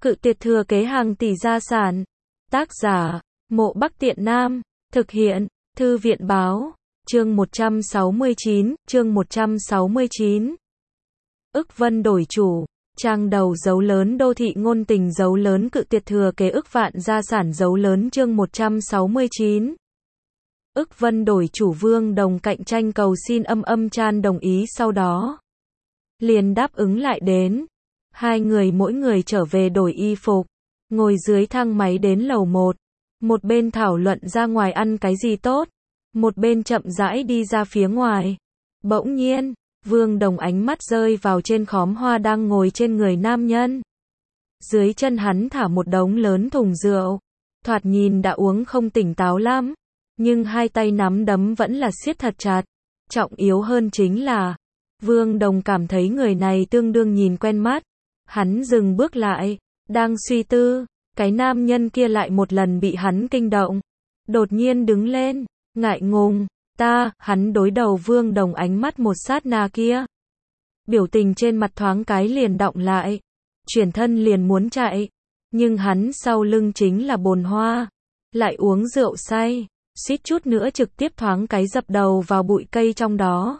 Cự tuyệt thừa kế hàng tỷ gia sản. Tác giả, Mộ Bắc Tiện Nam. Thực hiện, Thư viện báo. Chương 169, chương 169. Ức Vân đổi chủ. Trang đầu dấu lớn đô thị ngôn tình dấu lớn cự tuyệt thừa kế ức vạn gia sản dấu lớn chương 169. Ức Vân đổi chủ Vương Đồng cạnh tranh cầu xin Chan đồng ý sau đó. Liền đáp ứng lại đến. Hai người mỗi người trở về đổi y phục. Ngồi dưới thang máy đến lầu 1. Một bên thảo luận ra ngoài ăn cái gì tốt. Một bên chậm rãi đi ra phía ngoài. Bỗng nhiên, Vương Đồng ánh mắt rơi vào trên khóm hoa đang ngồi trên người nam nhân. Dưới chân hắn thả một đống lớn thùng rượu. Thoạt nhìn đã uống không tỉnh táo lắm. Nhưng hai tay nắm đấm vẫn là siết thật chặt. Trọng yếu hơn chính là, Vương Đồng cảm thấy người này tương đương nhìn quen mắt. Hắn dừng bước lại, đang suy tư, cái nam nhân kia lại một lần bị hắn kinh động. Đột nhiên đứng lên, ngại ngùng, hắn đối đầu Vương Đồng ánh mắt một sát na kia. Biểu tình trên mặt thoáng cái liền đọng lại, chuyển thân liền muốn chạy, nhưng hắn sau lưng chính là bồn hoa, lại uống rượu say, suýt chút nữa trực tiếp thoáng cái dập đầu vào bụi cây trong đó.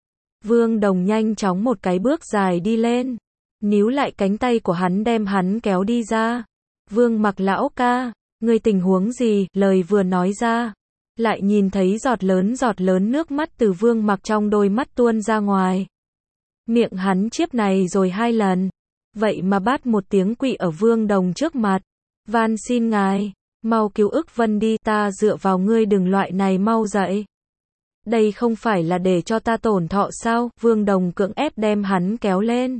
Vương Đồng nhanh chóng một cái bước dài đi lên, níu lại cánh tay của hắn đem hắn kéo đi ra. Vương Mặc lão ca, ngươi tình huống gì? Lời vừa nói ra, lại nhìn thấy giọt lớn nước mắt từ Vương Mặc trong đôi mắt tuôn ra ngoài. Miệng hắn chiếp này rồi hai lần, vậy mà bát một tiếng quỵ ở Vương Đồng trước mặt. Van xin ngài, mau cứu Ức Vân đi, ta dựa vào ngươi đừng loại này, mau dậy. Đây không phải là để cho ta tổn thọ sao? Vương Đồng cưỡng ép đem hắn kéo lên.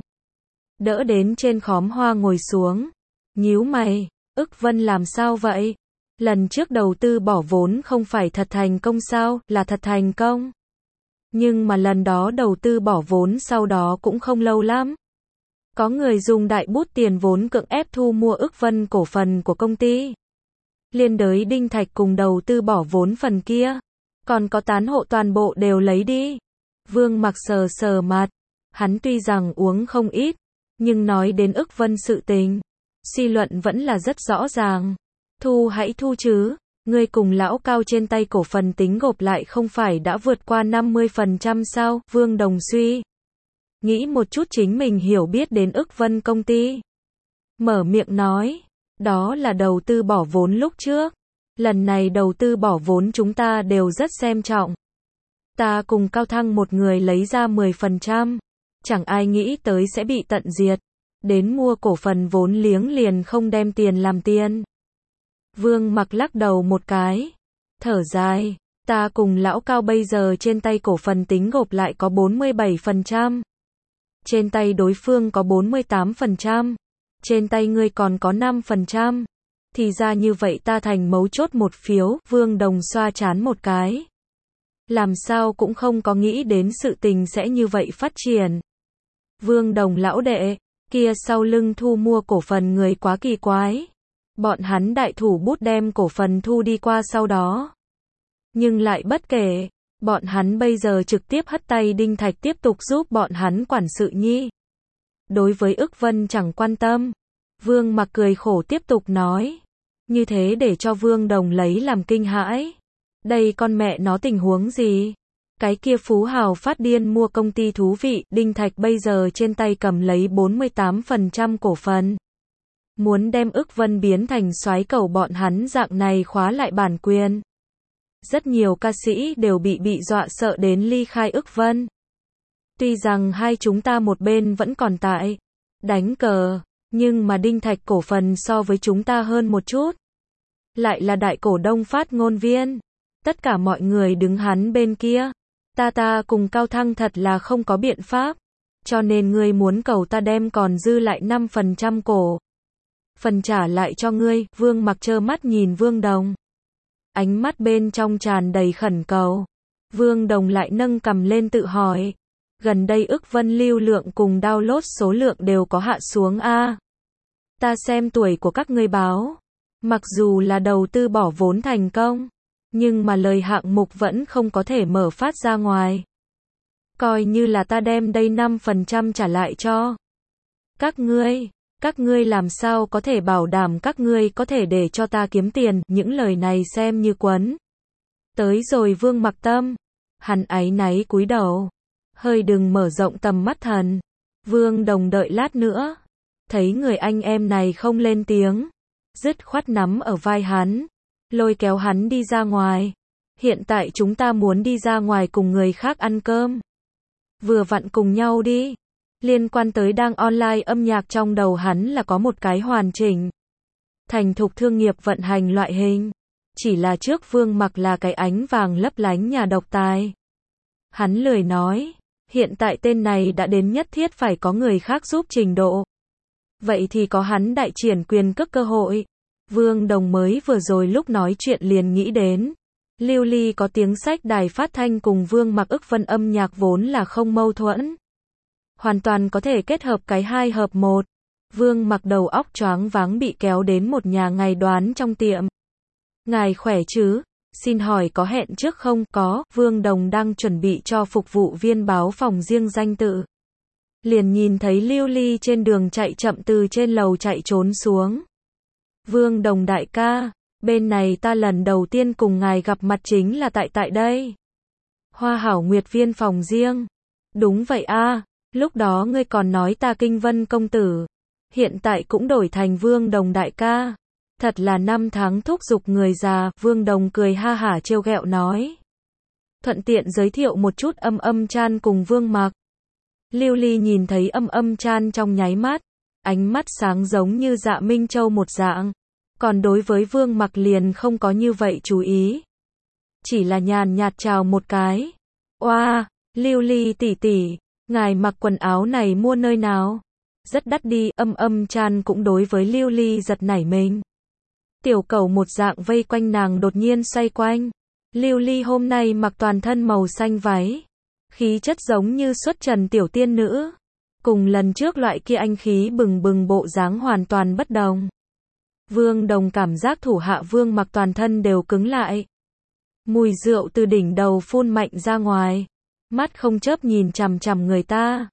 Đỡ đến trên khóm hoa ngồi xuống. Nhíu mày, Ức Vân làm sao vậy? Lần trước đầu tư bỏ vốn không phải thật thành công sao? Là thật thành công. Nhưng mà lần đó đầu tư bỏ vốn sau đó cũng không lâu lắm. Có người dùng đại bút tiền vốn cưỡng ép thu mua Ức Vân cổ phần của công ty. Liên đới Đinh Thạch cùng đầu tư bỏ vốn phần kia. Còn có tán hộ toàn bộ đều lấy đi. Vương Mặc sờ sờ mặt. Hắn tuy rằng uống không ít, nhưng nói đến Ức Vân sự tình, suy luận vẫn là rất rõ ràng. Thu hãy thu chứ, ngươi cùng lão Cao trên tay cổ phần tính gộp lại không phải đã vượt qua 50% sao? Vương Đồng suy nghĩ một chút chính mình hiểu biết đến Ức Vân công ty. Mở miệng nói, đó là đầu tư bỏ vốn lúc trước. Lần này đầu tư bỏ vốn chúng ta đều rất xem trọng. Ta cùng Cao Thăng một người lấy ra 10%. Chẳng ai nghĩ tới sẽ bị tận diệt. Đến mua cổ phần vốn liếng liền không đem tiền làm tiền. Vương Mặc lắc đầu một cái. Thở dài. Ta cùng lão Cao bây giờ trên tay cổ phần tính gộp lại có 47%. Trên tay đối phương có 48%. Trên tay ngươi còn có 5%. Thì ra như vậy ta thành mấu chốt một phiếu. Vương Đồng xoa trán một cái. Làm sao cũng không có nghĩ đến sự tình sẽ như vậy phát triển. Vương Đồng lão đệ, kia sau lưng thu mua cổ phần người quá kỳ quái. Bọn hắn đại thủ bút đem cổ phần thu đi qua sau đó. Nhưng lại bất kể, bọn hắn bây giờ trực tiếp hất tay Đinh Thạch tiếp tục giúp bọn hắn quản sự nhi. Đối với Ức Vân chẳng quan tâm. Vương Mặc cười khổ tiếp tục nói. Như thế để cho Vương Đồng lấy làm kinh hãi. Đây con mẹ nó tình huống gì? Cái kia phú hào phát điên mua công ty thú vị, Đinh Thạch bây giờ trên tay cầm lấy 48% cổ phần. Muốn đem Ức Vân biến thành soái cầu bọn hắn dạng này khóa lại bản quyền. Rất nhiều ca sĩ đều bị dọa sợ đến ly khai Ức Vân. Tuy rằng hai chúng ta một bên vẫn còn tại đánh cờ, nhưng mà Đinh Thạch cổ phần so với chúng ta hơn một chút. Lại là đại cổ đông phát ngôn viên. Tất cả mọi người đứng hắn bên kia. Ta cùng Cao Thăng thật là không có biện pháp. Cho nên ngươi muốn cầu ta đem còn dư lại 5% cổ phần trả lại cho ngươi. Vương Mặc trơ mắt nhìn Vương Đồng. Ánh mắt bên trong tràn đầy khẩn cầu. Vương Đồng lại nâng cằm lên tự hỏi. Gần đây Ức Vân lưu lượng cùng download số lượng đều có hạ xuống a. Ta xem tuổi của các ngươi báo. Mặc dù là đầu tư bỏ vốn thành công, nhưng mà lời hạng mục vẫn không có thể mở phát ra ngoài. Coi như là ta đem đây 5% trả lại cho các ngươi Các ngươi làm sao có thể bảo đảm các ngươi có thể để cho ta kiếm tiền, những lời này xem như quấn. Tới rồi Vương Mặc tâm, hắn áy náy cúi đầu, hơi đừng mở rộng tầm mắt thần. Vương Đồng đợi lát nữa, thấy người anh em này không lên tiếng, dứt khoát nắm ở vai hắn, lôi kéo hắn đi ra ngoài. Hiện tại chúng ta muốn đi ra ngoài cùng người khác ăn cơm. Vừa vặn cùng nhau đi. Liên quan tới đang online âm nhạc trong đầu hắn là có một cái hoàn chỉnh, thành thục thương nghiệp vận hành loại hình. Chỉ là trước Vương Mặc là cái ánh vàng lấp lánh nhà độc tài. Hắn lười nói, hiện tại tên này đã đến nhất thiết phải có người khác giúp trình độ. Vậy thì có hắn đại triển quyền cước cơ hội. Vương Đồng mới vừa rồi lúc nói chuyện liền nghĩ đến. Lưu Ly có tiếng sách đài phát thanh cùng Vương Mặc ức vân âm nhạc vốn là không mâu thuẫn. Hoàn toàn có thể kết hợp cái 2 hợp 1. Vương Mặc đầu óc choáng váng bị kéo đến một nhà ngày đoán trong tiệm. Ngài khỏe chứ? Xin hỏi có hẹn trước không? Có. Vương Đồng đang chuẩn bị cho phục vụ viên báo phòng riêng danh tự. Liền nhìn thấy Lưu Ly trên đường chạy chậm từ trên lầu chạy trốn xuống. Vương Đồng đại ca, bên này ta lần đầu tiên cùng ngài gặp mặt chính là tại đây. Hoa Hảo Nguyệt viên phòng riêng. Đúng vậy a, lúc đó ngươi còn nói ta Kinh Vân công tử. Hiện tại cũng đổi thành Vương Đồng đại ca. Thật là 5 tháng thúc giục người già. Vương Đồng cười ha hả trêu ghẹo nói. Thuận tiện giới thiệu một chút Âm Âm Chan cùng Vương Mặc. Lưu Ly nhìn thấy Âm Âm Chan trong nháy mắt, ánh mắt sáng giống như Dạ Minh Châu một dạng. Còn đối với Vương Mặc liền không có như vậy chú ý. Chỉ là nhàn nhạt chào một cái. Oa, Lưu Ly tỷ tỷ, ngài mặc quần áo này mua nơi nào? Rất đắt đi. Âm Âm Chan cũng đối với Lưu Ly giật nảy mình. Tiểu cầu một dạng vây quanh nàng đột nhiên xoay quanh. Lưu Ly hôm nay mặc toàn thân màu xanh váy. Khí chất giống như xuất trần tiểu tiên nữ. Cùng lần trước loại kia anh khí bừng bừng bộ dáng hoàn toàn bất đồng. Vương Đồng cảm giác thủ hạ Vương Mặc toàn thân đều cứng lại. Mùi rượu từ đỉnh đầu phun mạnh ra ngoài. Mắt không chớp nhìn chằm chằm người ta.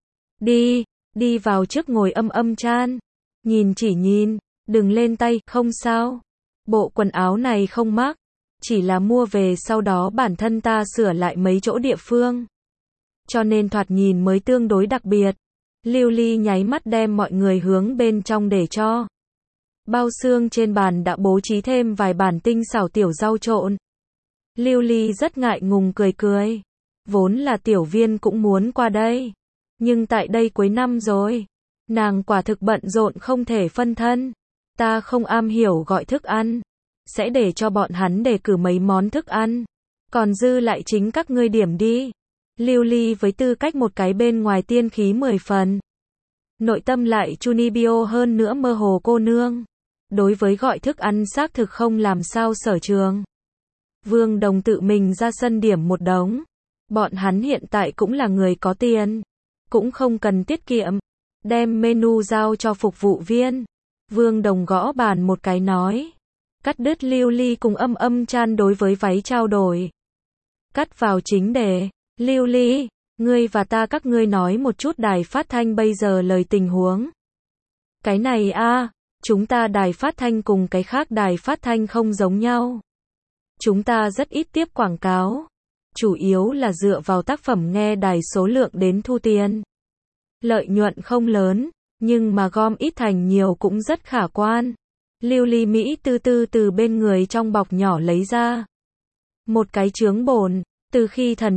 Đi vào trước ngồi Âm Âm Chan. Nhìn chỉ nhìn, đừng lên tay, không sao. Bộ quần áo này không mắc. Chỉ là mua về sau đó bản thân ta sửa lại mấy chỗ địa phương. Cho nên thoạt nhìn mới tương đối đặc biệt. Lưu Ly nháy mắt đem mọi người hướng bên trong để cho. Bao xương trên bàn đã bố trí thêm vài bản tinh xảo tiểu rau trộn. Lưu Ly rất ngại ngùng cười. Vốn là tiểu viên cũng muốn qua đây. Nhưng tại đây cuối năm rồi. Nàng quả thực bận rộn không thể phân thân. Ta không am hiểu gọi thức ăn. Sẽ để cho bọn hắn đề cử mấy món thức ăn. Còn dư lại chính các ngươi điểm đi. Lưu Ly với tư cách một cái bên ngoài tiên khí 10 phần. Nội tâm lại Chunibyo hơn nữa mơ hồ cô nương. Đối với gọi thức ăn xác thực không làm sao sở trường. Vương Đồng tự mình ra sân điểm một đống. Bọn hắn hiện tại cũng là người có tiền. Cũng không cần tiết kiệm. Đem menu giao cho phục vụ viên. Vương Đồng gõ bàn một cái nói. Cắt đứt Lưu Ly cùng Âm Âm Chan đối với váy trao đổi. Cắt vào chính đề. Lưu Ly, ngươi và ta các ngươi nói một chút đài phát thanh bây giờ lời tình huống. Cái này a, chúng ta đài phát thanh cùng cái khác đài phát thanh không giống nhau. Chúng ta rất ít tiếp quảng cáo. Chủ yếu là dựa vào tác phẩm nghe đài số lượng đến thu tiền. Lợi nhuận không lớn, nhưng mà gom ít thành nhiều cũng rất khả quan. Lưu Ly Mỹ từ bên người trong bọc nhỏ lấy ra. Một cái chướng bồn, từ khi Thần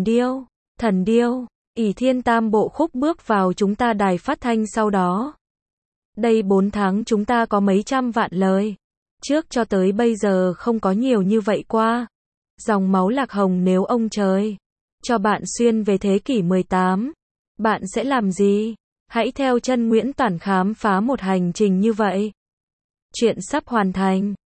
Điêu, ỷ thiên tam bộ khúc bước vào chúng ta đài phát thanh sau đó. Đây 4 tháng chúng ta có mấy trăm vạn lời. Trước cho tới bây giờ không có nhiều như vậy qua. Dòng máu lạc hồng nếu ông trời cho bạn xuyên về thế kỷ 18, bạn sẽ làm gì? Hãy theo chân Nguyễn Toản khám phá một hành trình như vậy. Chuyện sắp hoàn thành.